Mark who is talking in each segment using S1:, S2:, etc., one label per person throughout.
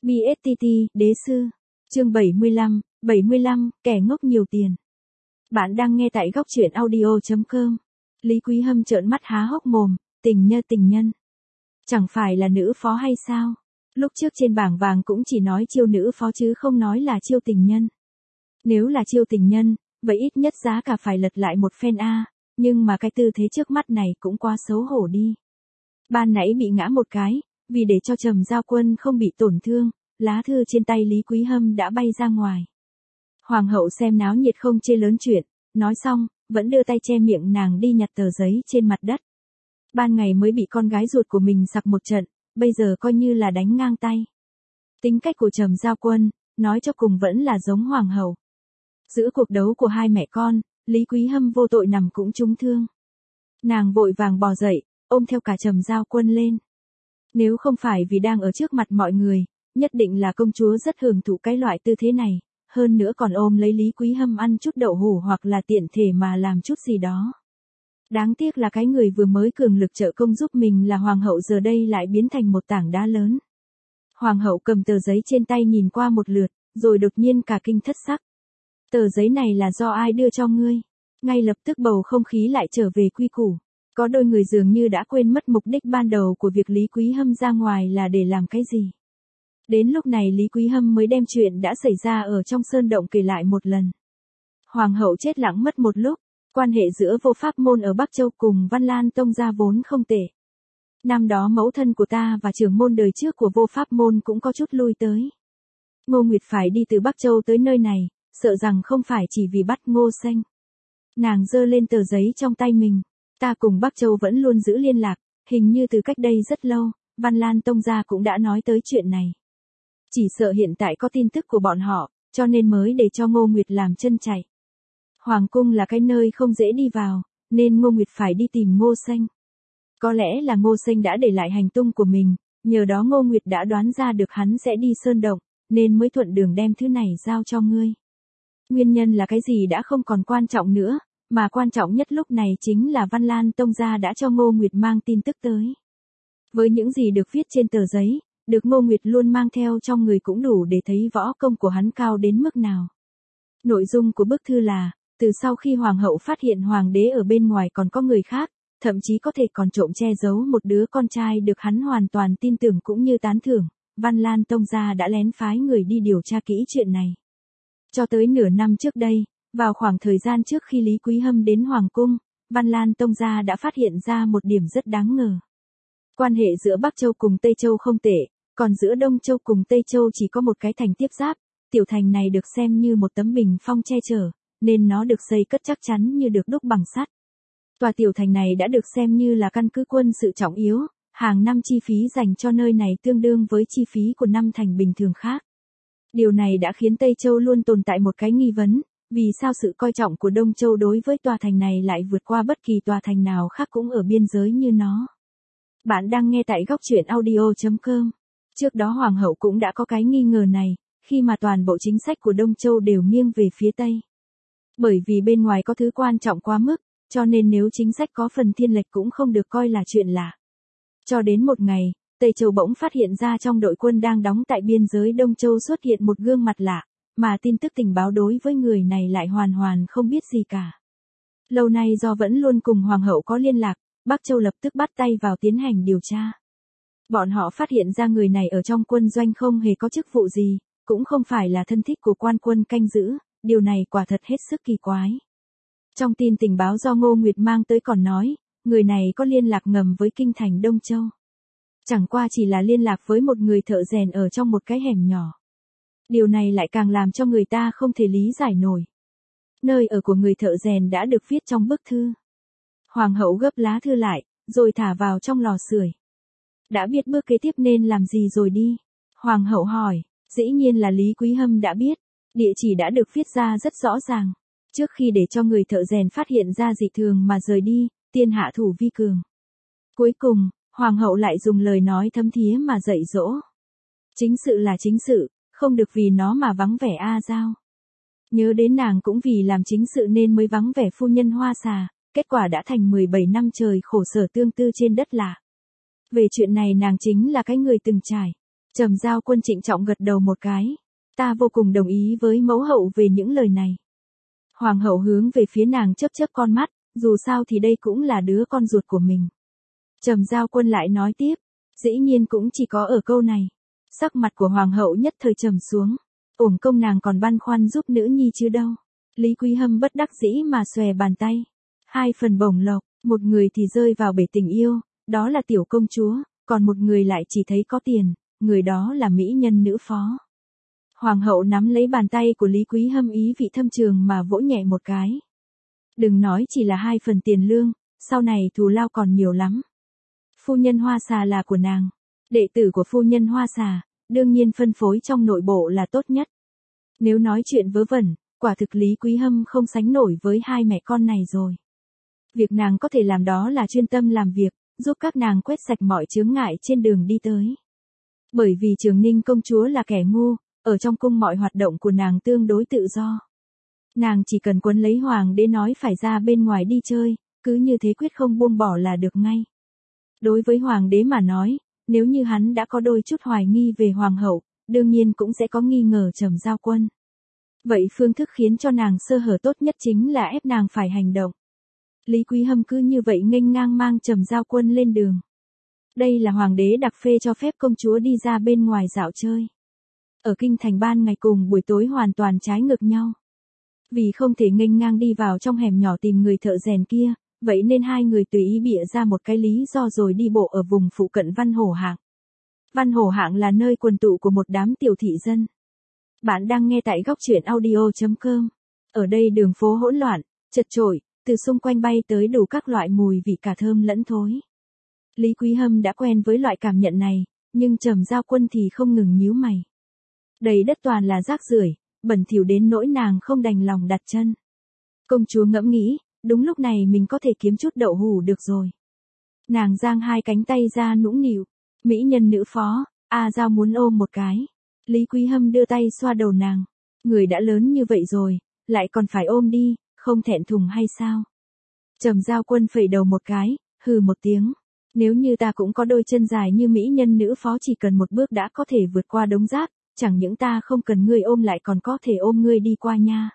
S1: BSTT, Đế sư. Chương 75, kẻ ngốc nhiều tiền. Bạn đang nghe tại góc truyện audio.com. Lý Quý Hâm trợn mắt há hốc mồm, tình nhân. Chẳng phải là nữ phó hay sao? Lúc trước trên bảng vàng cũng chỉ nói chiêu nữ phó chứ không nói là chiêu tình nhân. Nếu là chiêu tình nhân, vậy ít nhất giá cả phải lật lại một phen a, nhưng mà cái tư thế trước mắt này cũng quá xấu hổ đi. Ban nãy bị ngã một cái, vì để cho Trầm Giao Quân không bị tổn thương, lá thư trên tay Lý Quý Hâm đã bay ra ngoài. Hoàng hậu xem náo nhiệt không chê lớn chuyện, nói xong, vẫn đưa tay che miệng nàng đi nhặt tờ giấy trên mặt đất. Ban ngày mới bị con gái ruột của mình sặc một trận, bây giờ coi như là đánh ngang tay. Tính cách của Trầm Giao Quân, nói cho cùng vẫn là giống hoàng hậu. Giữa cuộc đấu của hai mẹ con, Lý Quý Hâm vô tội nằm cũng trúng thương. Nàng vội vàng bò dậy, ôm theo cả Trầm Giao Quân lên. Nếu không phải vì đang ở trước mặt mọi người, nhất định là công chúa rất hưởng thụ cái loại tư thế này, hơn nữa còn ôm lấy Lý Quý Hâm ăn chút đậu hủ hoặc là tiện thể mà làm chút gì đó. Đáng tiếc là cái người vừa mới cường lực trợ công giúp mình là hoàng hậu giờ đây lại biến thành một tảng đá lớn. Hoàng hậu cầm tờ giấy trên tay nhìn qua một lượt, rồi đột nhiên cả kinh thất sắc. Tờ giấy này là do ai đưa cho ngươi? Ngay lập tức bầu không khí lại trở về quy củ. Có đôi người dường như đã quên mất mục đích ban đầu của việc Lý Quý Hâm ra ngoài là để làm cái gì. Đến lúc này Lý Quý Hâm mới đem chuyện đã xảy ra ở trong sơn động kể lại một lần. Hoàng hậu chết lặng mất một lúc, quan hệ giữa Vô Pháp Môn ở Bắc Châu cùng Văn Lan Tông gia vốn không tệ. Năm đó mẫu thân của ta và trưởng môn đời trước của Vô Pháp Môn cũng có chút lui tới. Ngô Nguyệt phải đi từ Bắc Châu tới nơi này, sợ rằng không phải chỉ vì bắt Ngô Xanh. Nàng giơ lên tờ giấy trong tay mình. Ta cùng Bắc Châu vẫn luôn giữ liên lạc, hình như từ cách đây rất lâu, Văn Lan Tông gia cũng đã nói tới chuyện này. Chỉ sợ hiện tại có tin tức của bọn họ, cho nên mới để cho Ngô Nguyệt làm chân chạy. Hoàng cung là cái nơi không dễ đi vào, nên Ngô Nguyệt phải đi tìm Ngô Xanh. Có lẽ là Ngô Xanh đã để lại hành tung của mình, nhờ đó Ngô Nguyệt đã đoán ra được hắn sẽ đi sơn động, nên mới thuận đường đem thứ này giao cho ngươi. Nguyên nhân là cái gì đã không còn quan trọng nữa, mà quan trọng nhất lúc này chính là Văn Lan Tông gia đã cho Ngô Nguyệt mang tin tức tới. Với những gì được viết trên tờ giấy, được Ngô Nguyệt luôn mang theo trong người cũng đủ để thấy võ công của hắn cao đến mức nào. Nội dung của bức thư là, từ sau khi hoàng hậu phát hiện hoàng đế ở bên ngoài còn có người khác, thậm chí có thể còn trộm che giấu một đứa con trai được hắn hoàn toàn tin tưởng cũng như tán thưởng, Văn Lan Tông gia đã lén phái người đi điều tra kỹ chuyện này. Cho tới nửa năm trước đây, vào khoảng thời gian trước khi Lý Quý Hâm đến Hoàng Cung, Văn Lan Tông gia đã phát hiện ra một điểm rất đáng ngờ. Quan hệ giữa Bắc Châu cùng Tây Châu không tệ, còn giữa Đông Châu cùng Tây Châu chỉ có một cái thành tiếp giáp, tiểu thành này được xem như một tấm bình phong che chở, nên nó được xây cất chắc chắn như được đúc bằng sắt. Tòa tiểu thành này đã được xem như là căn cứ quân sự trọng yếu, hàng năm chi phí dành cho nơi này tương đương với chi phí của năm thành bình thường khác. Điều này đã khiến Tây Châu luôn tồn tại một cái nghi vấn. Vì sao sự coi trọng của Đông Châu đối với tòa thành này lại vượt qua bất kỳ tòa thành nào khác cũng ở biên giới như nó? Bạn đang nghe tại góc truyện audio.com. Trước đó Hoàng hậu cũng đã có cái nghi ngờ này, khi mà toàn bộ chính sách của Đông Châu đều nghiêng về phía Tây. Bởi vì bên ngoài có thứ quan trọng quá mức, cho nên nếu chính sách có phần thiên lệch cũng không được coi là chuyện lạ. Cho đến một ngày, Tây Châu bỗng phát hiện ra trong đội quân đang đóng tại biên giới Đông Châu xuất hiện một gương mặt lạ. Mà tin tức tình báo đối với người này lại hoàn không biết gì cả. Lâu nay do vẫn luôn cùng hoàng hậu có liên lạc, Bắc Châu lập tức bắt tay vào tiến hành điều tra. Bọn họ phát hiện ra người này ở trong quân doanh không hề có chức vụ gì, cũng không phải là thân thích của quan quân canh giữ, điều này quả thật hết sức kỳ quái. Trong tin tình báo do Ngô Nguyệt mang tới còn nói, người này có liên lạc ngầm với kinh thành Đông Châu. Chẳng qua chỉ là liên lạc với một người thợ rèn ở trong một cái hẻm nhỏ. Điều này lại càng làm cho người ta không thể lý giải nổi. Nơi ở của người thợ rèn đã được viết trong bức thư. Hoàng hậu gấp lá thư lại, rồi thả vào trong lò sưởi. Đã biết bước kế tiếp nên làm gì rồi đi? Hoàng hậu hỏi, dĩ nhiên là Lý Quý Hâm đã biết. Địa chỉ đã được viết ra rất rõ ràng. Trước khi để cho người thợ rèn phát hiện ra dị thường mà rời đi, tiên hạ thủ vi cường. Cuối cùng, Hoàng hậu lại dùng lời nói thấm thía mà dạy dỗ. Chính sự là chính sự. Không được vì nó mà vắng vẻ A Giao. Nhớ đến nàng cũng vì làm chính sự nên mới vắng vẻ phu nhân Hoa Xà, kết quả đã thành 17 năm trời khổ sở tương tư trên đất lạ. Về chuyện này nàng chính là cái người từng trải. Trầm Giao Quân trịnh trọng gật đầu một cái. Ta vô cùng đồng ý với mẫu hậu về những lời này. Hoàng hậu hướng về phía nàng chớp chớp con mắt, dù sao thì đây cũng là đứa con ruột của mình. Trầm Giao Quân lại nói tiếp, dĩ nhiên cũng chỉ có ở câu này. Sắc mặt của hoàng hậu nhất thời trầm xuống, uổng công nàng còn băn khoăn giúp nữ nhi chứ đâu. Lý Quý Hâm bất đắc dĩ mà xòe bàn tay. Hai phần bổng lộc, một người thì rơi vào bể tình yêu, đó là tiểu công chúa, còn một người lại chỉ thấy có tiền, người đó là mỹ nhân nữ phó. Hoàng hậu nắm lấy bàn tay của Lý Quý Hâm ý vị thâm trường mà vỗ nhẹ một cái. Đừng nói chỉ là 2 phần tiền lương, sau này thù lao còn nhiều lắm. Phu nhân Hoa Xà là của nàng, đệ tử của phu nhân Hoa Xà, đương nhiên phân phối trong nội bộ là tốt nhất. Nếu nói chuyện vớ vẩn, quả thực Lý Quý Hâm không sánh nổi với hai mẹ con này rồi. Việc nàng có thể làm đó là chuyên tâm làm việc, giúp các nàng quét sạch mọi chướng ngại trên đường đi tới. Bởi vì Trường Ninh công chúa là kẻ ngu, ở trong cung mọi hoạt động của nàng tương đối tự do. Nàng chỉ cần quấn lấy hoàng đế nói phải ra bên ngoài đi chơi, cứ như thế quyết không buông bỏ là được ngay. Đối với hoàng đế mà nói, nếu như hắn đã có đôi chút hoài nghi về hoàng hậu, đương nhiên cũng sẽ có nghi ngờ Trầm Giao Quân. Vậy phương thức khiến cho nàng sơ hở tốt nhất chính là ép nàng phải hành động. Lý Quý Hâm cứ như vậy nghênh ngang mang Trầm Giao Quân lên đường. Đây là hoàng đế đặc phê cho phép công chúa đi ra bên ngoài dạo chơi. Ở kinh thành ban ngày cùng buổi tối hoàn toàn trái ngược nhau. Vì không thể nghênh ngang đi vào trong hẻm nhỏ tìm người thợ rèn kia, vậy nên hai người tùy ý bịa ra một cái lý do rồi đi bộ ở vùng phụ cận Văn Hổ Hạng. Văn Hổ Hạng là nơi quần tụ của một đám tiểu thị dân. Bạn đang nghe tại góc truyện audio.com. Ở đây đường phố hỗn loạn, chật chội, từ xung quanh bay tới đủ các loại mùi vị cả thơm lẫn thối. Lý Quý Hâm đã quen với loại cảm nhận này, nhưng Trầm Giao Quân thì không ngừng nhíu mày. Đầy đất toàn là rác rưởi, bẩn thỉu đến nỗi nàng không đành lòng đặt chân. Công chúa ngẫm nghĩ, đúng lúc này mình có thể kiếm chút đậu hủ được rồi. Nàng giang hai cánh tay ra nũng nịu, mỹ nhân nữ phó, Giao muốn ôm một cái. Lý Quý Hâm đưa tay xoa đầu nàng, người đã lớn như vậy rồi, lại còn phải ôm đi, không thẹn thùng hay sao? Trầm Giao Quân phẩy đầu một cái, hừ một tiếng. Nếu như ta cũng có đôi chân dài như mỹ nhân nữ phó chỉ cần một bước đã có thể vượt qua đống rác, chẳng những ta không cần ngươi ôm lại còn có thể ôm ngươi đi qua nha.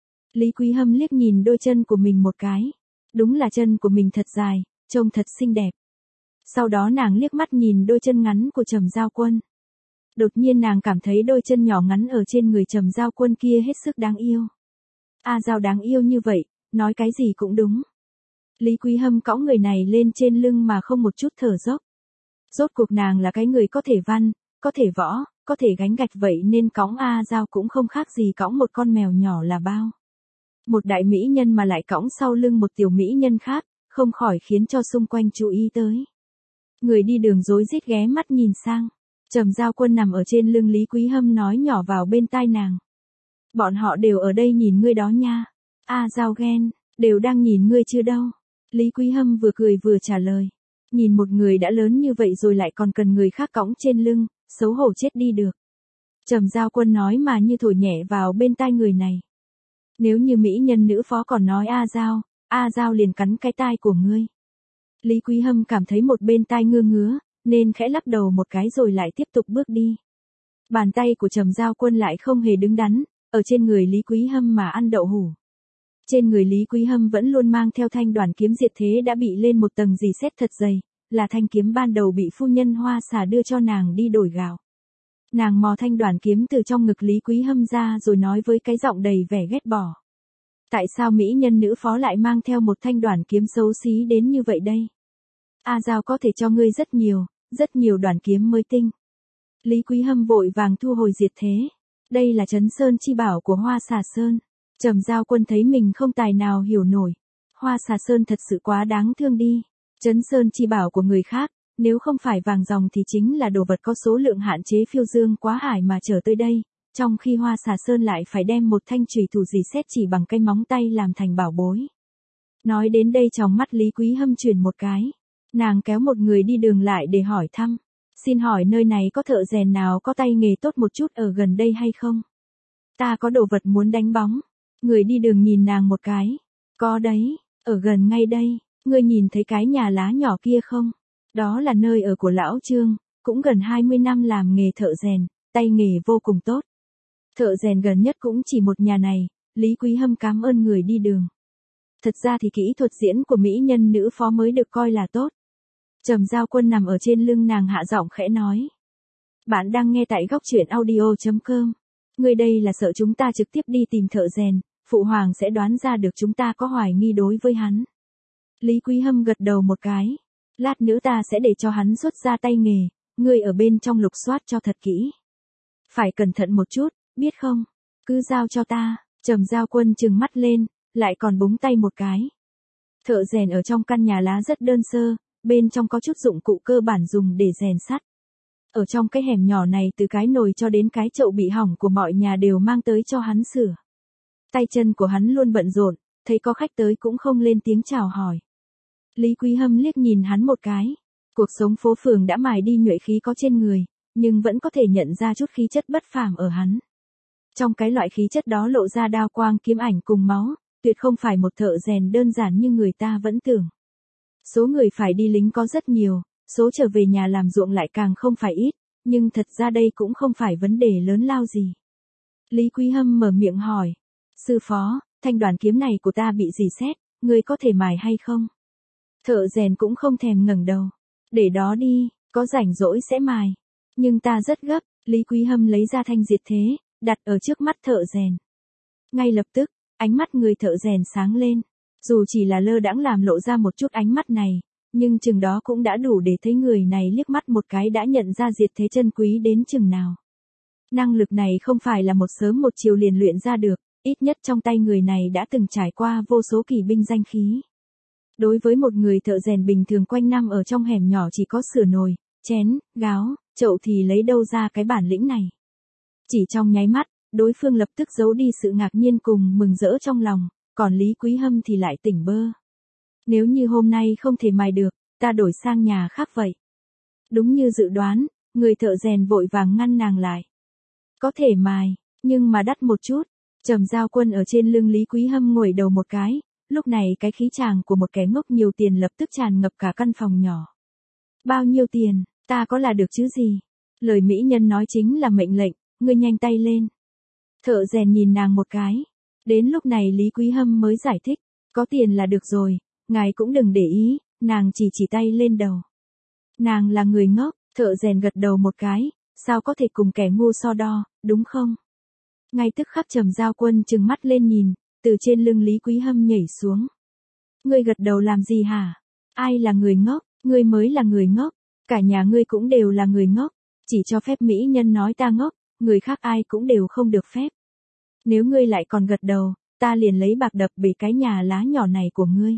S1: Lý Quý Hâm liếc nhìn đôi chân của mình một cái. Đúng là chân của mình thật dài, trông thật xinh đẹp. Sau đó nàng liếc mắt nhìn đôi chân ngắn của Trầm Giao Quân. Đột nhiên nàng cảm thấy đôi chân nhỏ ngắn ở trên người Trầm Giao Quân kia hết sức đáng yêu. Giao đáng yêu như vậy, nói cái gì cũng đúng. Lý Quý Hâm cõng người này lên trên lưng mà không một chút thở dốc. Rốt cuộc nàng là cái người có thể văn, có thể võ, có thể gánh gạch vậy nên cõng Giao cũng không khác gì cõng một con mèo nhỏ là bao. Một đại mỹ nhân mà lại cõng sau lưng một tiểu mỹ nhân khác, không khỏi khiến cho xung quanh chú ý tới. Người đi đường rối rít ghé mắt nhìn sang. Trầm Giao Quân nằm ở trên lưng Lý Quý Hâm nói nhỏ vào bên tai nàng. Bọn họ đều ở đây nhìn ngươi đó nha. Giao ghen, đều đang nhìn ngươi chưa đâu. Lý Quý Hâm vừa cười vừa trả lời. Nhìn một người đã lớn như vậy rồi lại còn cần người khác cõng trên lưng, xấu hổ chết đi được. Trầm Giao Quân nói mà như thổi nhẹ vào bên tai người này. Nếu như mỹ nhân nữ phó còn nói Giao liền cắn cái tai của ngươi. Lý Quý Hâm cảm thấy một bên tai ngứa ngứa, nên khẽ lắc đầu một cái rồi lại tiếp tục bước đi. Bàn tay của Trầm Giao Quân lại không hề đứng đắn, ở trên người Lý Quý Hâm mà ăn đậu hủ. Trên người Lý Quý Hâm vẫn luôn mang theo thanh đoàn kiếm diệt thế đã bị lên một tầng rỉ sét thật dày, là thanh kiếm ban đầu bị phu nhân Hoa Xà đưa cho nàng đi đổi gạo. Nàng mò thanh đoàn kiếm từ trong ngực Lý Quý Hâm ra rồi nói với cái giọng đầy vẻ ghét bỏ. Tại sao mỹ nhân nữ phó lại mang theo một thanh đoàn kiếm xấu xí đến như vậy đây? Giao có thể cho ngươi rất nhiều đoàn kiếm mới tinh. Lý Quý Hâm vội vàng thu hồi diệt thế. Đây là Trấn Sơn chi bảo của Hoa Xà Sơn. Trầm Giao Quân thấy mình không tài nào hiểu nổi. Hoa Xà Sơn thật sự quá đáng thương đi. Trấn Sơn chi bảo của người khác, nếu không phải vàng ròng thì chính là đồ vật có số lượng hạn chế phiêu dương quá hải mà trở tới đây. Trong khi Hoa Xà Sơn lại phải đem một thanh chùy thủ rỉ sét chỉ bằng cái móng tay làm thành bảo bối. Nói đến đây trong mắt Lý Quý Hâm chuyển một cái. Nàng kéo một người đi đường lại để hỏi thăm. Xin hỏi nơi này có thợ rèn nào có tay nghề tốt một chút ở gần đây hay không? Ta có đồ vật muốn đánh bóng. Người đi đường nhìn nàng một cái. Có đấy, ở gần ngay đây, ngươi nhìn thấy cái nhà lá nhỏ kia không? Đó là nơi ở của lão Trương, cũng gần 20 năm làm nghề thợ rèn, tay nghề vô cùng tốt. Thợ rèn gần nhất cũng chỉ một nhà này, Lý Quý Hâm cảm ơn người đi đường. Thật ra thì kỹ thuật diễn của mỹ nhân nữ phó mới được coi là tốt. Trầm Giao Quân nằm ở trên lưng nàng hạ giọng khẽ nói. Bạn đang nghe tại góc truyện audio.com. Người đây là sợ chúng ta trực tiếp đi tìm thợ rèn, Phụ Hoàng sẽ đoán ra được chúng ta có hoài nghi đối với hắn. Lý Quý Hâm gật đầu một cái. Lát nữa ta sẽ để cho hắn xuất ra tay nghề, ngươi ở bên trong lục soát cho thật kỹ. Phải cẩn thận một chút, biết không? Cứ giao cho ta. Trầm Giao Quân trừng mắt lên, lại còn búng tay một cái. Thợ rèn ở trong căn nhà lá rất đơn sơ, bên trong có chút dụng cụ cơ bản dùng để rèn sắt. Ở trong cái hẻm nhỏ này từ cái nồi cho đến cái chậu bị hỏng của mọi nhà đều mang tới cho hắn sửa. Tay chân của hắn luôn bận rộn, thấy có khách tới cũng không lên tiếng chào hỏi. Lý Quý Hâm liếc nhìn hắn một cái. Cuộc sống phố phường đã mài đi nhuệ khí có trên người, nhưng vẫn có thể nhận ra chút khí chất bất phàm ở hắn. Trong cái loại khí chất đó lộ ra đao quang kiếm ảnh cùng máu, tuyệt không phải một thợ rèn đơn giản như người ta vẫn tưởng. Số người phải đi lính có rất nhiều, số trở về nhà làm ruộng lại càng không phải ít, nhưng thật ra đây cũng không phải vấn đề lớn lao gì. Lý Quý Hâm mở miệng hỏi. Sư phó, thanh đoàn kiếm này của ta bị rỉ sét, ngươi có thể mài hay không? Thợ rèn cũng không thèm ngẩng đầu. Để đó đi, có rảnh rỗi sẽ mài. Nhưng ta rất gấp. Lý Quý Hâm lấy ra thanh diệt thế, đặt ở trước mắt thợ rèn. Ngay lập tức, ánh mắt người thợ rèn sáng lên. Dù chỉ là lơ đãng làm lộ ra một chút ánh mắt này, nhưng chừng đó cũng đã đủ để thấy người này liếc mắt một cái đã nhận ra diệt thế chân quý đến chừng nào. Năng lực này không phải là một sớm một chiều liền luyện ra được, ít nhất trong tay người này đã từng trải qua vô số kỳ binh danh khí. Đối với một người thợ rèn bình thường quanh năm ở trong hẻm nhỏ chỉ có sửa nồi, chén, gáo, chậu thì lấy đâu ra cái bản lĩnh này. Chỉ trong nháy mắt, đối phương lập tức giấu đi sự ngạc nhiên cùng mừng rỡ trong lòng, còn Lý Quý Hâm thì lại tỉnh bơ. Nếu như hôm nay không thể mài được, ta đổi sang nhà khác vậy. Đúng như dự đoán, người thợ rèn vội vàng ngăn nàng lại. Có thể mài, nhưng mà đắt một chút. Trầm Giao Quân ở trên lưng Lý Quý Hâm ngồi đầu một cái, lúc này cái khí chàng của một kẻ ngốc nhiều tiền lập tức tràn ngập cả căn phòng nhỏ. Bao nhiêu tiền, ta có là được chứ gì? Lời mỹ nhân nói chính là mệnh lệnh, ngươi nhanh tay lên. Thợ rèn nhìn nàng một cái. Đến lúc này Lý Quý Hâm mới giải thích, có tiền là được rồi, ngài cũng đừng để ý, nàng chỉ tay lên đầu. Nàng là người ngốc, thợ rèn gật đầu một cái, sao có thể cùng kẻ ngu so đo, đúng không? Ngay tức khắc Trầm Giao Quân trừng mắt lên nhìn, từ trên lưng Lý Quý Hâm nhảy xuống. Ngươi gật đầu làm gì hả? Ai là người ngốc? Ngươi mới là người ngốc, cả nhà ngươi cũng đều là người ngốc, chỉ cho phép mỹ nhân nói ta ngốc, người khác ai cũng đều không được phép. Nếu ngươi lại còn gật đầu, ta liền lấy bạc đập bể cái nhà lá nhỏ này của ngươi.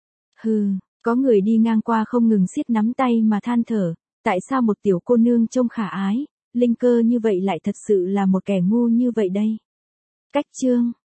S1: Hừ, có người đi ngang qua không ngừng siết nắm tay mà than thở, tại sao một tiểu cô nương trông khả ái, linh cơ như vậy lại thật sự là một kẻ ngu như vậy đây. Cách chương